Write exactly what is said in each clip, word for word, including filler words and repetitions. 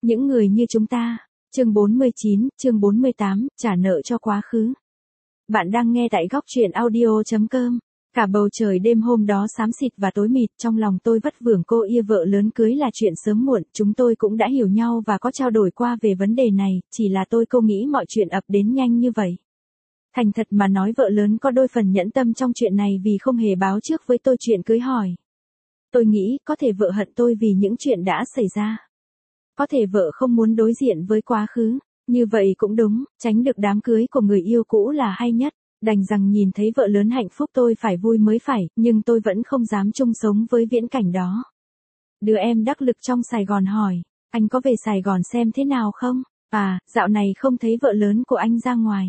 Những người như chúng ta. Chương bốn mươi chín, chương bốn mươi tám, trả nợ cho quá khứ. Bạn đang nghe tại góc truyện audio chấm com. Cả bầu trời đêm hôm đó xám xịt và tối mịt, trong lòng tôi vất vưởng cô ia vợ lớn cưới là chuyện sớm muộn, chúng tôi cũng đã hiểu nhau và có trao đổi qua về vấn đề này, chỉ là tôi cô nghĩ mọi chuyện ập đến nhanh như vậy. Thành thật mà nói, vợ lớn có đôi phần nhẫn tâm trong chuyện này vì không hề báo trước với tôi chuyện cưới hỏi. Tôi nghĩ có thể vợ hận tôi vì những chuyện đã xảy ra. Có thể vợ không muốn đối diện với quá khứ, như vậy cũng đúng, tránh được đám cưới của người yêu cũ là hay nhất. Đành rằng nhìn thấy vợ lớn hạnh phúc tôi phải vui mới phải, nhưng tôi vẫn không dám chung sống với viễn cảnh đó. Đứa em đắc lực trong Sài Gòn hỏi, anh có về Sài Gòn xem thế nào không? À, dạo này không thấy vợ lớn của anh ra ngoài.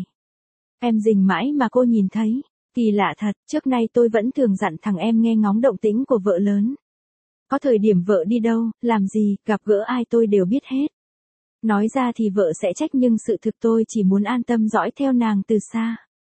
Em rình mãi mà cô nhìn thấy. Kỳ lạ thật, trước nay tôi vẫn thường dặn thằng em nghe ngóng động tĩnh của vợ lớn. Có thời điểm vợ đi đâu, làm gì, gặp gỡ ai tôi đều biết hết. Nói ra thì vợ sẽ trách nhưng sự thực tôi chỉ muốn an tâm dõi theo nàng từ xa.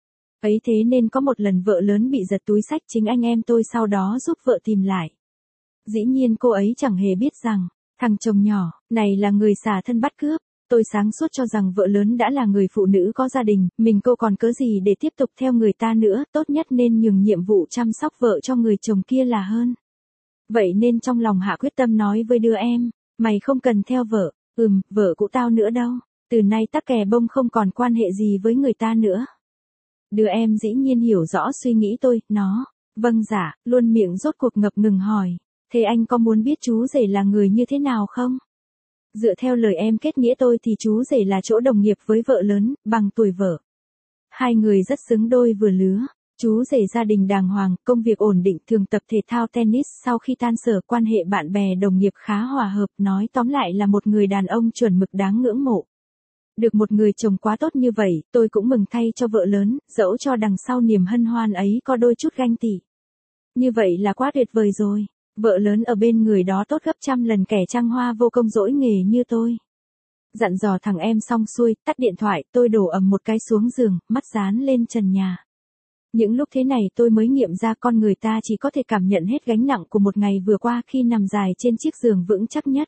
Ấy thế nên có một lần vợ lớn bị giật túi xách, chính anh em tôi sau đó giúp vợ tìm lại. Dĩ nhiên cô ấy chẳng hề biết rằng, thằng chồng nhỏ, này là người xả thân bắt cướp. Tôi sáng suốt cho rằng vợ lớn đã là người phụ nữ có gia đình, mình cô còn cớ gì để tiếp tục theo người ta nữa, tốt nhất nên nhường nhiệm vụ chăm sóc vợ cho người chồng kia là hơn. Vậy nên trong lòng hạ quyết tâm nói với đứa em, mày không cần theo vợ, ừm, vợ của tao nữa đâu, từ nay tắc kè bông không còn quan hệ gì với người ta nữa. Đứa em dĩ nhiên hiểu rõ suy nghĩ tôi, nó, vâng dạ, luôn miệng rốt cuộc ngập ngừng hỏi, thế anh có muốn biết chú rể là người như thế nào không? Dựa theo lời em kết nghĩa tôi thì chú rể là chỗ đồng nghiệp với vợ lớn, bằng tuổi vợ. Hai người rất xứng đôi vừa lứa. Chú rể gia đình đàng hoàng, công việc ổn định, thường tập thể thao tennis, sau khi tan sở quan hệ bạn bè đồng nghiệp khá hòa hợp, nói tóm lại là một người đàn ông chuẩn mực đáng ngưỡng mộ. Được một người chồng quá tốt như vậy, tôi cũng mừng thay cho vợ lớn, dẫu cho đằng sau niềm hân hoan ấy có đôi chút ganh tị. Như vậy là quá tuyệt vời rồi, vợ lớn ở bên người đó tốt gấp trăm lần kẻ trăng hoa vô công dỗi nghề như tôi. Dặn dò thằng em xong xuôi, tắt điện thoại, tôi đổ ầm một cái xuống giường, mắt dán lên trần nhà. Những lúc thế này tôi mới nghiệm ra con người ta chỉ có thể cảm nhận hết gánh nặng của một ngày vừa qua khi nằm dài trên chiếc giường vững chắc nhất.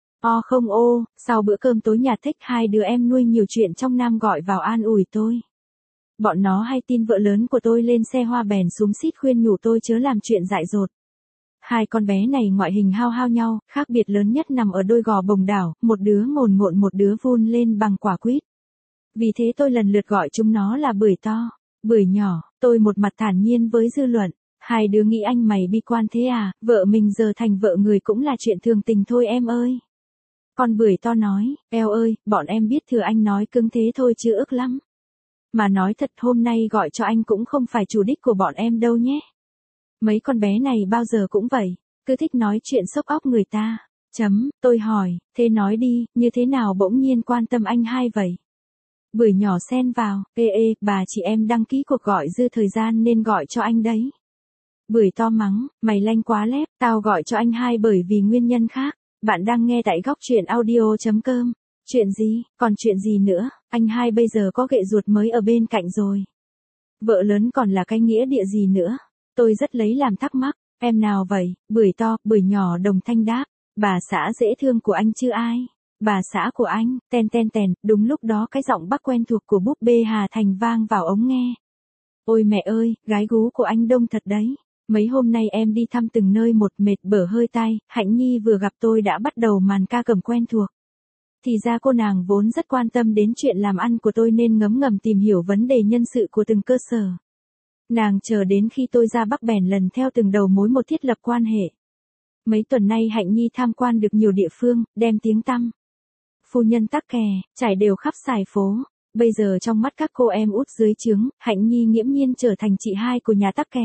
O không ô, sau bữa cơm tối nhà thích hai đứa em nuôi nhiều chuyện trong Nam gọi vào an ủi tôi. Bọn nó hay tin vợ lớn của tôi lên xe hoa bèn xúm xít khuyên nhủ tôi chớ làm chuyện dại dột. Hai con bé này ngoại hình hao hao nhau, khác biệt lớn nhất nằm ở đôi gò bồng đảo, một đứa ngồn ngộn một đứa vun lên bằng quả quýt. Vì thế tôi lần lượt gọi chúng nó là bưởi to, bưởi nhỏ, tôi một mặt thản nhiên với dư luận. Hai đứa nghĩ anh mày bi quan thế à, vợ mình giờ thành vợ người cũng là chuyện thường tình thôi em ơi. Con bưởi to nói, eo ơi, bọn em biết thừa anh nói cứng thế thôi chứ ức lắm. Mà nói thật hôm nay gọi cho anh cũng không phải chủ đích của bọn em đâu nhé. Mấy con bé này bao giờ cũng vậy, cứ thích nói chuyện sốc óc người ta. Chấm, tôi hỏi, thế nói đi, như thế nào bỗng nhiên quan tâm anh hai vậy? Bưởi nhỏ xen vào, ê ê, bà chị em đăng ký cuộc gọi dư thời gian nên gọi cho anh đấy. Bưởi to mắng, mày lanh quá lép, tao gọi cho anh hai bởi vì nguyên nhân khác. Bạn đang nghe tại góc truyện audio chấm com. Chuyện gì, còn chuyện gì nữa, anh hai bây giờ có ghệ ruột mới ở bên cạnh rồi. Vợ lớn còn là cái nghĩa địa gì nữa? Tôi rất lấy làm thắc mắc, em nào vậy, bưởi to, bưởi nhỏ đồng thanh đáp, bà xã dễ thương của anh chứ ai? Bà xã của anh, ten ten tèn, đúng lúc đó cái giọng bắc quen thuộc của búp bê Hà Thành vang vào ống nghe. Ôi mẹ ơi, gái gú của anh đông thật đấy. Mấy hôm nay em đi thăm từng nơi một mệt bở hơi tai, Hạnh Nhi vừa gặp tôi đã bắt đầu màn ca cầm quen thuộc. Thì ra cô nàng vốn rất quan tâm đến chuyện làm ăn của tôi nên ngấm ngầm tìm hiểu vấn đề nhân sự của từng cơ sở. Nàng chờ đến khi tôi ra Bắc bèn lần theo từng đầu mối một thiết lập quan hệ. Mấy tuần nay Hạnh Nhi tham quan được nhiều địa phương, đem tiếng tăm. Phu nhân tắc kè, trải đều khắp sài phố. Bây giờ trong mắt các cô em út dưới trướng, Hạnh Nhi nghiễm nhiên trở thành chị hai của nhà tắc kè.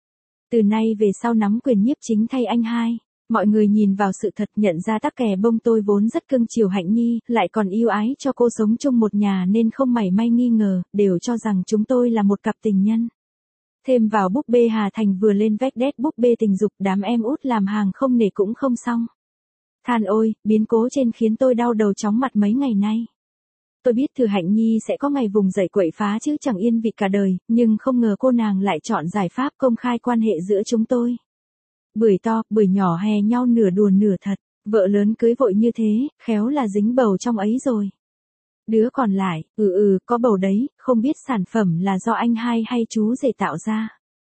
Từ nay về sau nắm quyền nhiếp chính thay anh hai. Mọi người nhìn vào sự thật nhận ra tắc kè bông tôi vốn rất cưng chiều Hạnh Nhi, lại còn yêu ái cho cô sống chung một nhà nên không mảy may nghi ngờ, đều cho rằng chúng tôi là một cặp tình nhân. Thêm vào búp bê Hà Thành vừa lên vách đét búp bê tình dục, đám em út làm hàng không nể cũng không xong. Than ôi, biến cố trên khiến tôi đau đầu chóng mặt mấy ngày nay. Tôi biết Thừa Hạnh Nhi sẽ có ngày vùng dậy quậy phá chứ chẳng yên vị cả đời, nhưng không ngờ cô nàng lại chọn giải pháp công khai quan hệ giữa chúng tôi. Bưởi to, bưởi nhỏ hè nhau nửa đùa nửa thật. Vợ lớn cưới vội như thế, khéo là dính bầu trong ấy rồi. Đứa còn lại, ừ ừ, có bầu đấy, không biết sản phẩm là do anh hai hay chú rể tạo ra.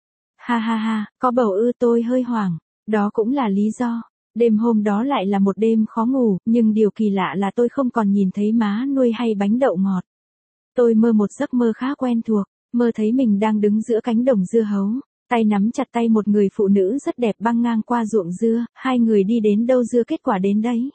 Ha ha ha, có bầu ư, tôi hơi hoảng, đó cũng là lý do. Đêm hôm đó lại là một đêm khó ngủ, nhưng điều kỳ lạ là tôi không còn nhìn thấy má nuôi hay bánh đậu ngọt. Tôi mơ một giấc mơ khá quen thuộc, mơ thấy mình đang đứng giữa cánh đồng dưa hấu, tay nắm chặt tay một người phụ nữ rất đẹp băng ngang qua ruộng dưa, hai người đi đến đâu dưa kết quả đến đấy.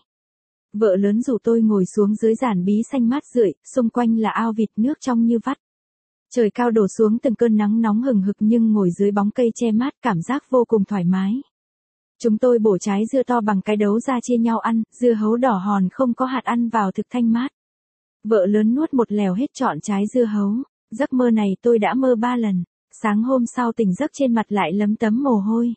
Vợ lớn rủ tôi ngồi xuống dưới giàn bí xanh mát rượi, xung quanh là ao vịt nước trong như vắt. Trời cao đổ xuống từng cơn nắng nóng hừng hực nhưng ngồi dưới bóng cây che mát cảm giác vô cùng thoải mái. Chúng tôi bổ trái dưa to bằng cái đấu ra chia nhau ăn, dưa hấu đỏ hòn không có hạt ăn vào thực thanh mát. Vợ lớn nuốt một lèo hết trọn trái dưa hấu, giấc mơ này tôi đã mơ ba lần, sáng hôm sau tỉnh giấc trên mặt lại lấm tấm mồ hôi.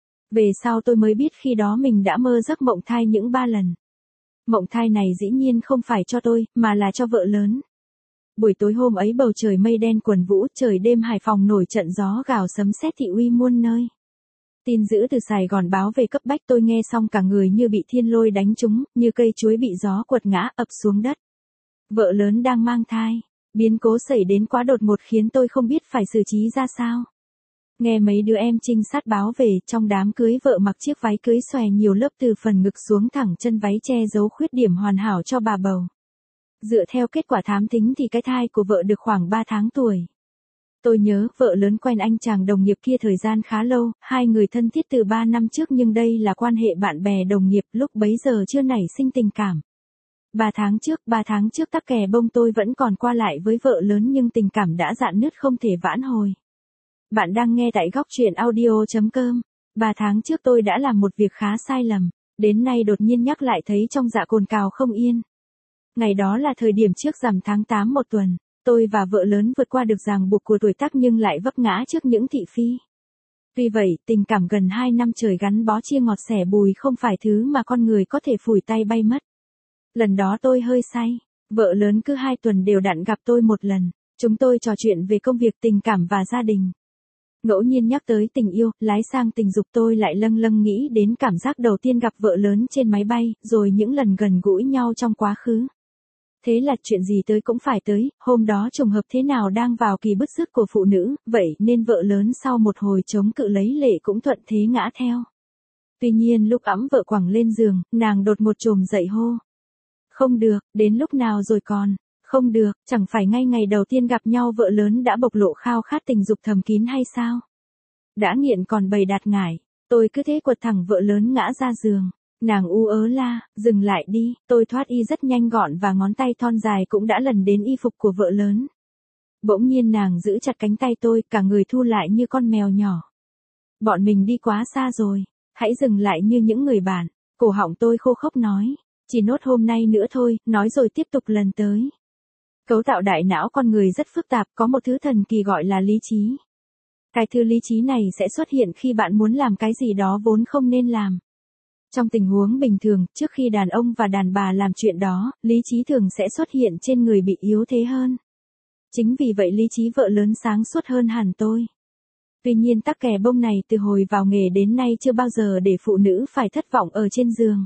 Về sau tôi mới biết khi đó mình đã mơ giấc mộng thai những ba lần. Mộng thai này dĩ nhiên không phải cho tôi, mà là cho vợ lớn. Buổi tối hôm ấy bầu trời mây đen quần vũ, trời đêm Hải Phòng nổi trận gió gào sấm sét thị uy muôn nơi. Tin dữ từ Sài Gòn báo về cấp bách, tôi nghe xong cả người như bị thiên lôi đánh trúng, như cây chuối bị gió quật ngã ập xuống đất. Vợ lớn đang mang thai, biến cố xảy đến quá đột ngột khiến tôi không biết phải xử trí ra sao. Nghe mấy đứa em trinh sát báo về, trong đám cưới vợ mặc chiếc váy cưới xòe nhiều lớp từ phần ngực xuống thẳng chân váy che giấu khuyết điểm hoàn hảo cho bà bầu. Dựa theo kết quả thám thính thì cái thai của vợ được khoảng ba tháng tuổi. Tôi nhớ vợ lớn quen anh chàng đồng nghiệp kia thời gian khá lâu, hai người thân thiết từ ba năm trước nhưng đây là quan hệ bạn bè đồng nghiệp, lúc bấy giờ chưa nảy sinh tình cảm. Ba tháng trước, ba tháng trước tắc kè bông tôi vẫn còn qua lại với vợ lớn nhưng tình cảm đã rạn nứt không thể vãn hồi. Bạn đang nghe tại góc truyện audio chấm com. Ba tháng trước tôi đã làm một việc khá sai lầm, đến nay đột nhiên nhắc lại thấy trong dạ cồn cào không yên. Ngày đó là thời điểm trước rằm tháng tám một tuần, tôi và vợ lớn vượt qua được ràng buộc của tuổi tác nhưng lại vấp ngã trước những thị phi. Tuy vậy, tình cảm gần hai năm trời gắn bó chia ngọt sẻ bùi không phải thứ mà con người có thể phủi tay bay mất. Lần đó tôi hơi say, vợ lớn cứ hai tuần đều đặn gặp tôi một lần, chúng tôi trò chuyện về công việc, tình cảm và gia đình. Ngẫu nhiên nhắc tới tình yêu, lái sang tình dục tôi lại lâng lâng nghĩ đến cảm giác đầu tiên gặp vợ lớn trên máy bay, rồi những lần gần gũi nhau trong quá khứ. Thế là chuyện gì tới cũng phải tới, hôm đó trùng hợp thế nào đang vào kỳ bứt rứt của phụ nữ, vậy nên vợ lớn sau một hồi chống cự lấy lệ cũng thuận thế ngã theo. Tuy nhiên lúc ẵm vợ quẳng lên giường, nàng đột ngột trồm dậy hô. Không được, đến lúc nào rồi còn, không được, chẳng phải ngay ngày đầu tiên gặp nhau vợ lớn đã bộc lộ khao khát tình dục thầm kín hay sao? Đã nghiện còn bày đặt ngải, tôi cứ thế quật thẳng vợ lớn ngã ra giường. Nàng u ớ la, dừng lại đi, tôi thoát y rất nhanh gọn và ngón tay thon dài cũng đã lần đến y phục của vợ lớn. Bỗng nhiên nàng giữ chặt cánh tay tôi, cả người thu lại như con mèo nhỏ. Bọn mình đi quá xa rồi, hãy dừng lại như những người bạn, cổ họng tôi khô khốc nói, chỉ nốt hôm nay nữa thôi, nói rồi tiếp tục lần tới. Cấu tạo đại não con người rất phức tạp, có một thứ thần kỳ gọi là lý trí. Cái thứ lý trí này sẽ xuất hiện khi bạn muốn làm cái gì đó vốn không nên làm. Trong tình huống bình thường, trước khi đàn ông và đàn bà làm chuyện đó, lý trí thường sẽ xuất hiện trên người bị yếu thế hơn. Chính vì vậy lý trí vợ lớn sáng suốt hơn hẳn tôi. Tuy nhiên tắc kè bông này từ hồi vào nghề đến nay chưa bao giờ để phụ nữ phải thất vọng ở trên giường.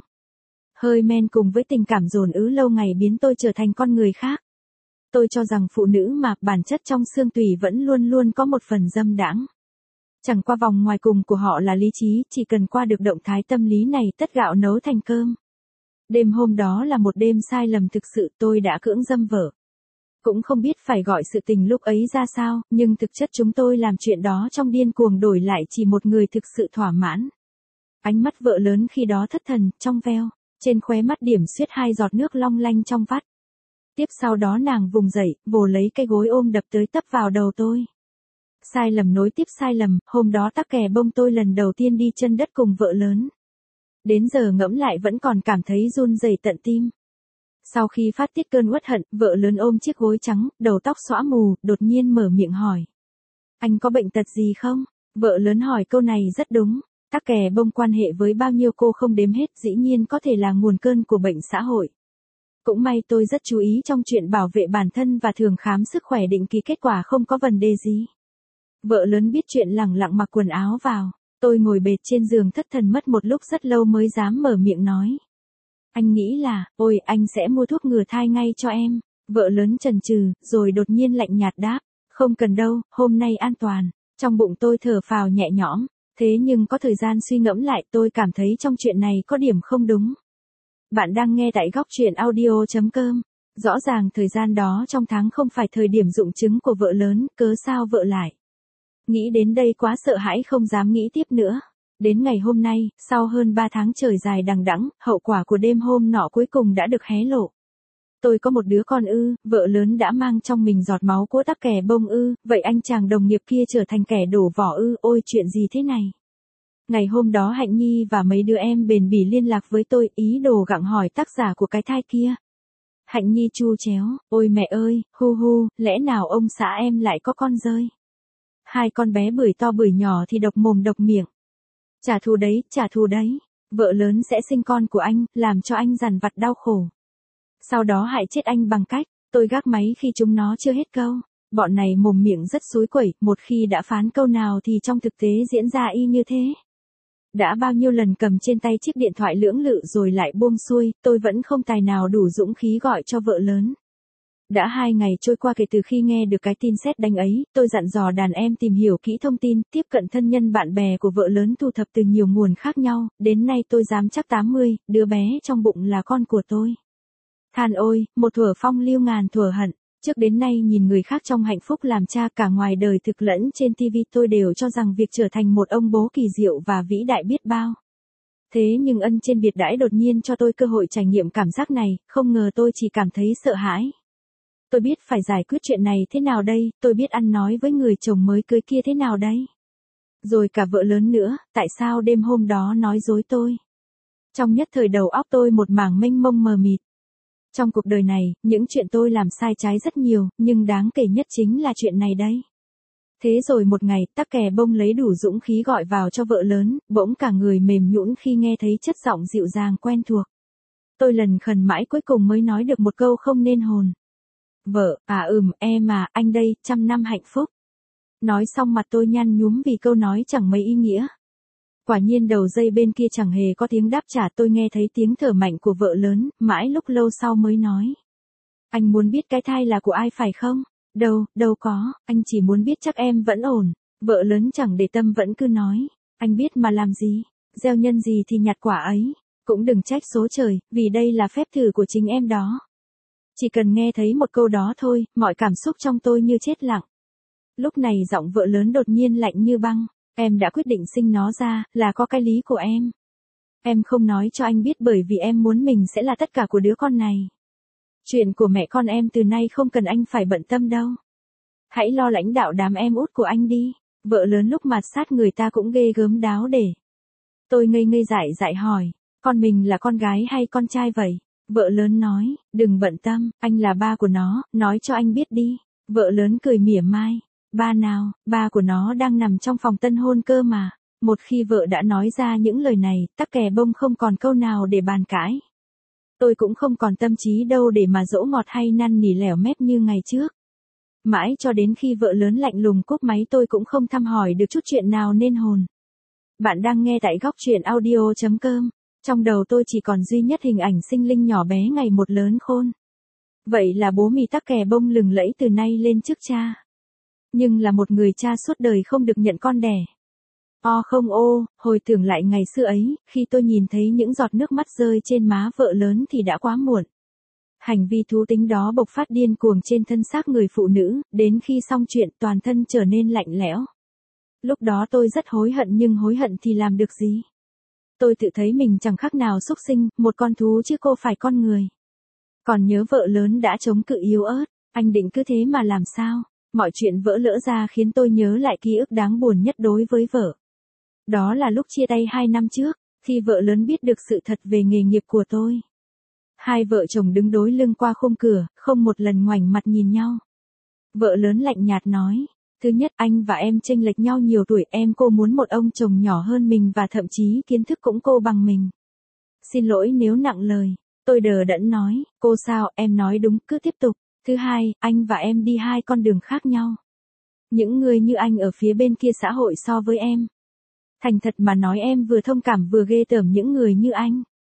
Hơi men cùng với tình cảm dồn ứ lâu ngày biến tôi trở thành con người khác. Tôi cho rằng phụ nữ mà bản chất trong xương tủy vẫn luôn luôn có một phần dâm đãng. Chẳng qua vòng ngoài cùng của họ là lý trí, chỉ cần qua được động thái tâm lý này tất gạo nấu thành cơm. Đêm hôm đó là một đêm sai lầm thực sự, tôi đã cưỡng dâm vợ. Cũng không biết phải gọi sự tình lúc ấy ra sao, nhưng thực chất chúng tôi làm chuyện đó trong điên cuồng đổi lại chỉ một người thực sự thỏa mãn. Ánh mắt vợ lớn khi đó thất thần, trong veo, trên khóe mắt điểm xuyết hai giọt nước long lanh trong vắt. Tiếp sau đó nàng vùng dậy, vồ lấy cái gối ôm đập tới tấp vào đầu tôi. Sai lầm nối tiếp sai lầm, hôm đó tắc kè bông tôi lần đầu tiên đi chân đất cùng vợ lớn. Đến giờ ngẫm lại vẫn còn cảm thấy run rẩy tận tim. Sau khi phát tiết cơn uất hận, vợ lớn ôm chiếc gối trắng, đầu tóc xõa mù, đột nhiên mở miệng hỏi. Anh có bệnh tật gì không? Vợ lớn hỏi câu này rất đúng. Tắc kè bông quan hệ với bao nhiêu cô không đếm hết, dĩ nhiên có thể là nguồn cơn của bệnh xã hội. Cũng may tôi rất chú ý trong chuyện bảo vệ bản thân và thường khám sức khỏe định kỳ, kết quả không có vấn đề gì. Vợ lớn biết chuyện lẳng lặng mặc quần áo vào. Tôi ngồi bệt trên giường thất thần mất một lúc rất lâu mới dám mở miệng nói. Anh nghĩ là, ôi anh sẽ mua thuốc ngừa thai ngay cho em. Vợ lớn chần chừ, rồi đột nhiên lạnh nhạt đáp, không cần đâu, hôm nay an toàn. Trong bụng tôi thở phào nhẹ nhõm, thế nhưng có thời gian suy ngẫm lại tôi cảm thấy trong chuyện này có điểm không đúng. Bạn đang nghe tại góc truyện audio.com. Rõ ràng thời gian đó trong tháng không phải thời điểm dụng trứng của vợ lớn, cớ sao vợ lại. Nghĩ đến đây quá sợ hãi không dám nghĩ tiếp nữa. Đến ngày hôm nay, sau hơn ba tháng trời dài đằng đẵng, hậu quả của đêm hôm nọ cuối cùng đã được hé lộ. Tôi có một đứa con ư, vợ lớn đã mang trong mình giọt máu của tắc kè bông ư, vậy anh chàng đồng nghiệp kia trở thành kẻ đổ vỏ ư, ôi chuyện gì thế này. Ngày hôm đó Hạnh Nhi và mấy đứa em bền bỉ liên lạc với tôi, ý đồ gặng hỏi tác giả của cái thai kia. Hạnh Nhi chu chéo, ôi mẹ ơi, hu hu, lẽ nào ông xã em lại có con rơi. Hai con bé bưởi to bưởi nhỏ thì độc mồm độc miệng. Trả thù đấy, trả thù đấy, vợ lớn sẽ sinh con của anh, làm cho anh dằn vặt đau khổ. Sau đó hại chết anh bằng cách, tôi gác máy khi chúng nó chưa hết câu. Bọn này mồm miệng rất xúi quẩy, một khi đã phán câu nào thì trong thực tế diễn ra y như thế. Đã bao nhiêu lần cầm trên tay chiếc điện thoại lưỡng lự rồi lại buông xuôi, tôi vẫn không tài nào đủ dũng khí gọi cho vợ lớn. Đã hai ngày trôi qua kể từ khi nghe được cái tin sét đánh ấy, tôi dặn dò đàn em tìm hiểu kỹ thông tin, tiếp cận thân nhân bạn bè của vợ lớn thu thập từ nhiều nguồn khác nhau, đến nay tôi dám chắc tám mươi, đứa bé trong bụng là con của tôi. Than ôi, một thuở phong lưu ngàn thuở hận, trước đến nay nhìn người khác trong hạnh phúc làm cha cả ngoài đời thực lẫn trên ti vi tôi đều cho rằng việc trở thành một ông bố kỳ diệu và vĩ đại biết bao. Thế nhưng ân trên biệt đãi đột nhiên cho tôi cơ hội trải nghiệm cảm giác này, không ngờ tôi chỉ cảm thấy sợ hãi. Tôi biết phải giải quyết chuyện này thế nào đây, tôi biết ăn nói với người chồng mới cưới kia thế nào đây. Rồi cả vợ lớn nữa, tại sao đêm hôm đó nói dối tôi. Trong nhất thời đầu óc tôi một mảng mênh mông mờ mịt. Trong cuộc đời này, những chuyện tôi làm sai trái rất nhiều, nhưng đáng kể nhất chính là chuyện này đây. Thế rồi một ngày, tắc kè bông lấy đủ dũng khí gọi vào cho vợ lớn, bỗng cả người mềm nhũn khi nghe thấy chất giọng dịu dàng quen thuộc. Tôi lần khẩn mãi cuối cùng mới nói được một câu không nên hồn. Vợ, à ừm, em à, anh đây, trăm năm hạnh phúc. Nói xong mặt tôi nhăn nhúm vì câu nói chẳng mấy ý nghĩa. Quả nhiên đầu dây bên kia chẳng hề có tiếng đáp trả, tôi nghe thấy tiếng thở mạnh của vợ lớn, mãi lúc lâu sau mới nói. Anh muốn biết cái thai là của ai phải không? Đâu, đâu có, anh chỉ muốn biết chắc em vẫn ổn. Vợ lớn chẳng để tâm vẫn cứ nói. Anh biết mà làm gì, gieo nhân gì thì nhặt quả ấy. Cũng đừng trách số trời, vì đây là phép thử của chính em đó. Chỉ cần nghe thấy một câu đó thôi, mọi cảm xúc trong tôi như chết lặng. Lúc này giọng vợ lớn đột nhiên lạnh như băng. Em đã quyết định sinh nó ra, là có cái lý của em. Em không nói cho anh biết bởi vì em muốn mình sẽ là tất cả của đứa con này. Chuyện của mẹ con em từ nay không cần anh phải bận tâm đâu. Hãy lo lãnh đạo đám em út của anh đi. Vợ lớn lúc mạt sát người ta cũng ghê gớm đáo để. Tôi ngây ngây dại dại hỏi, con mình là con gái hay con trai vậy? Vợ lớn nói, đừng bận tâm, anh là ba của nó, nói cho anh biết đi. Vợ lớn cười mỉa mai. Ba nào, ba của nó đang nằm trong phòng tân hôn cơ mà. Một khi vợ đã nói ra những lời này, tắc kè bông không còn câu nào để bàn cãi. Tôi cũng không còn tâm trí đâu để mà dỗ ngọt hay năn nỉ lẻo mép như ngày trước. Mãi cho đến khi vợ lớn lạnh lùng cúp máy tôi cũng không thăm hỏi được chút chuyện nào nên hồn. Bạn đang nghe tại góc truyện audio.com. Trong đầu tôi chỉ còn duy nhất hình ảnh sinh linh nhỏ bé ngày một lớn khôn. Vậy là bố mì tắc kè bông lừng lẫy từ nay lên trước cha. Nhưng là một người cha suốt đời không được nhận con đẻ. O không ô, hồi tưởng lại ngày xưa ấy, khi tôi nhìn thấy những giọt nước mắt rơi trên má vợ lớn thì đã quá muộn. Hành vi thú tính đó bộc phát điên cuồng trên thân xác người phụ nữ, đến khi xong chuyện toàn thân trở nên lạnh lẽo. Lúc đó tôi rất hối hận nhưng hối hận thì làm được gì? Tôi tự thấy mình chẳng khác nào súc sinh, một con thú chứ cô phải con người. Còn nhớ vợ lớn đã chống cự yếu ớt, anh định cứ thế mà làm sao? Mọi chuyện vỡ lỡ ra khiến tôi nhớ lại ký ức đáng buồn nhất đối với vợ. Đó là lúc chia tay hai năm trước, khi vợ lớn biết được sự thật về nghề nghiệp của tôi. Hai vợ chồng đứng đối lưng qua khung cửa, không một lần ngoảnh mặt nhìn nhau. Vợ lớn lạnh nhạt nói, thứ nhất anh và em chênh lệch nhau nhiều tuổi, em cô muốn một ông chồng nhỏ hơn mình và thậm chí kiến thức cũng cô bằng mình. Xin lỗi nếu nặng lời, tôi đờ đẫn nói, cô sao, em nói đúng, cứ tiếp tục. Thứ hai, anh và em đi hai con đường khác nhau. Những người như anh ở phía bên kia xã hội so với em. Thành thật mà nói em vừa thông cảm vừa ghê tởm những người như anh.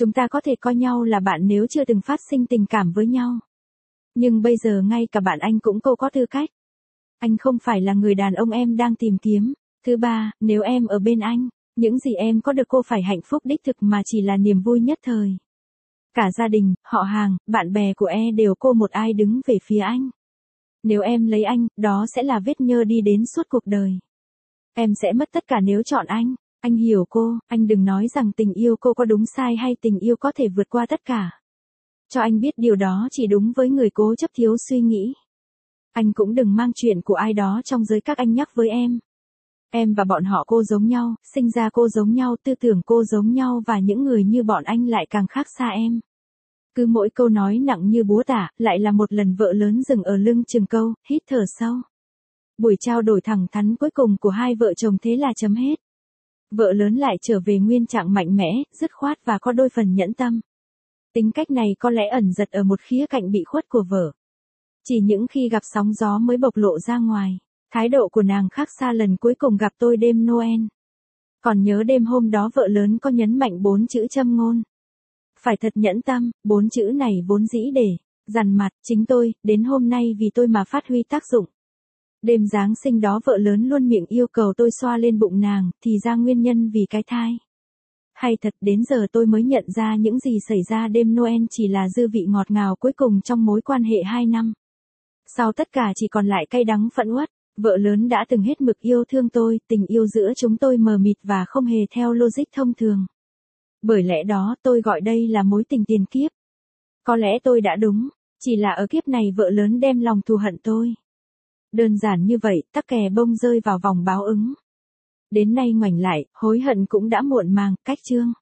Chúng ta có thể coi nhau là bạn nếu chưa từng phát sinh tình cảm với nhau. Nhưng bây giờ ngay cả bạn anh cũng cô có tư cách. Anh không phải là người đàn ông em đang tìm kiếm. Thứ ba, nếu em ở bên anh, những gì em có được cô phải hạnh phúc đích thực mà chỉ là niềm vui nhất thời. Cả gia đình, họ hàng, bạn bè của e đều cô một ai đứng về phía anh. Nếu em lấy anh, đó sẽ là vết nhơ đi đến suốt cuộc đời. Em sẽ mất tất cả nếu chọn anh. Anh hiểu cô, anh đừng nói rằng tình yêu cô có đúng sai hay tình yêu có thể vượt qua tất cả. Cho anh biết điều đó chỉ đúng với người cố chấp thiếu suy nghĩ. Anh cũng đừng mang chuyện của ai đó trong giới các anh nhắc với em. Em và bọn họ cô giống nhau, sinh ra cô giống nhau, tư tưởng cô giống nhau và những người như bọn anh lại càng khác xa em. Cứ mỗi câu nói nặng như búa tạ, lại là một lần vợ lớn dừng ở lưng chừng câu, hít thở sâu. Buổi trao đổi thẳng thắn cuối cùng của hai vợ chồng thế là chấm hết. Vợ lớn lại trở về nguyên trạng mạnh mẽ, dứt khoát và có đôi phần nhẫn tâm. Tính cách này có lẽ ẩn giật ở một khía cạnh bị khuất của vợ. Chỉ những khi gặp sóng gió mới bộc lộ ra ngoài. Thái độ của nàng khác xa lần cuối cùng gặp tôi đêm Noel. Còn nhớ đêm hôm đó vợ lớn có nhấn mạnh bốn chữ châm ngôn. Phải thật nhẫn tâm, bốn chữ này vốn dĩ để dằn mặt chính tôi, đến hôm nay vì tôi mà phát huy tác dụng. Đêm Giáng sinh đó vợ lớn luôn miệng yêu cầu tôi xoa lên bụng nàng, thì ra nguyên nhân vì cái thai. Hay thật đến giờ tôi mới nhận ra những gì xảy ra đêm Noel chỉ là dư vị ngọt ngào cuối cùng trong mối quan hệ hai năm. Sau tất cả chỉ còn lại cay đắng phẫn uất, vợ lớn đã từng hết mực yêu thương tôi, tình yêu giữa chúng tôi mờ mịt và không hề theo logic thông thường. Bởi lẽ đó tôi gọi đây là mối tình tiền kiếp. Có lẽ tôi đã đúng, chỉ là ở kiếp này vợ lớn đem lòng thù hận tôi. Đơn giản như vậy, tắc kè bông rơi vào vòng báo ứng. Đến nay ngoảnh lại, hối hận cũng đã muộn màng, cách chương.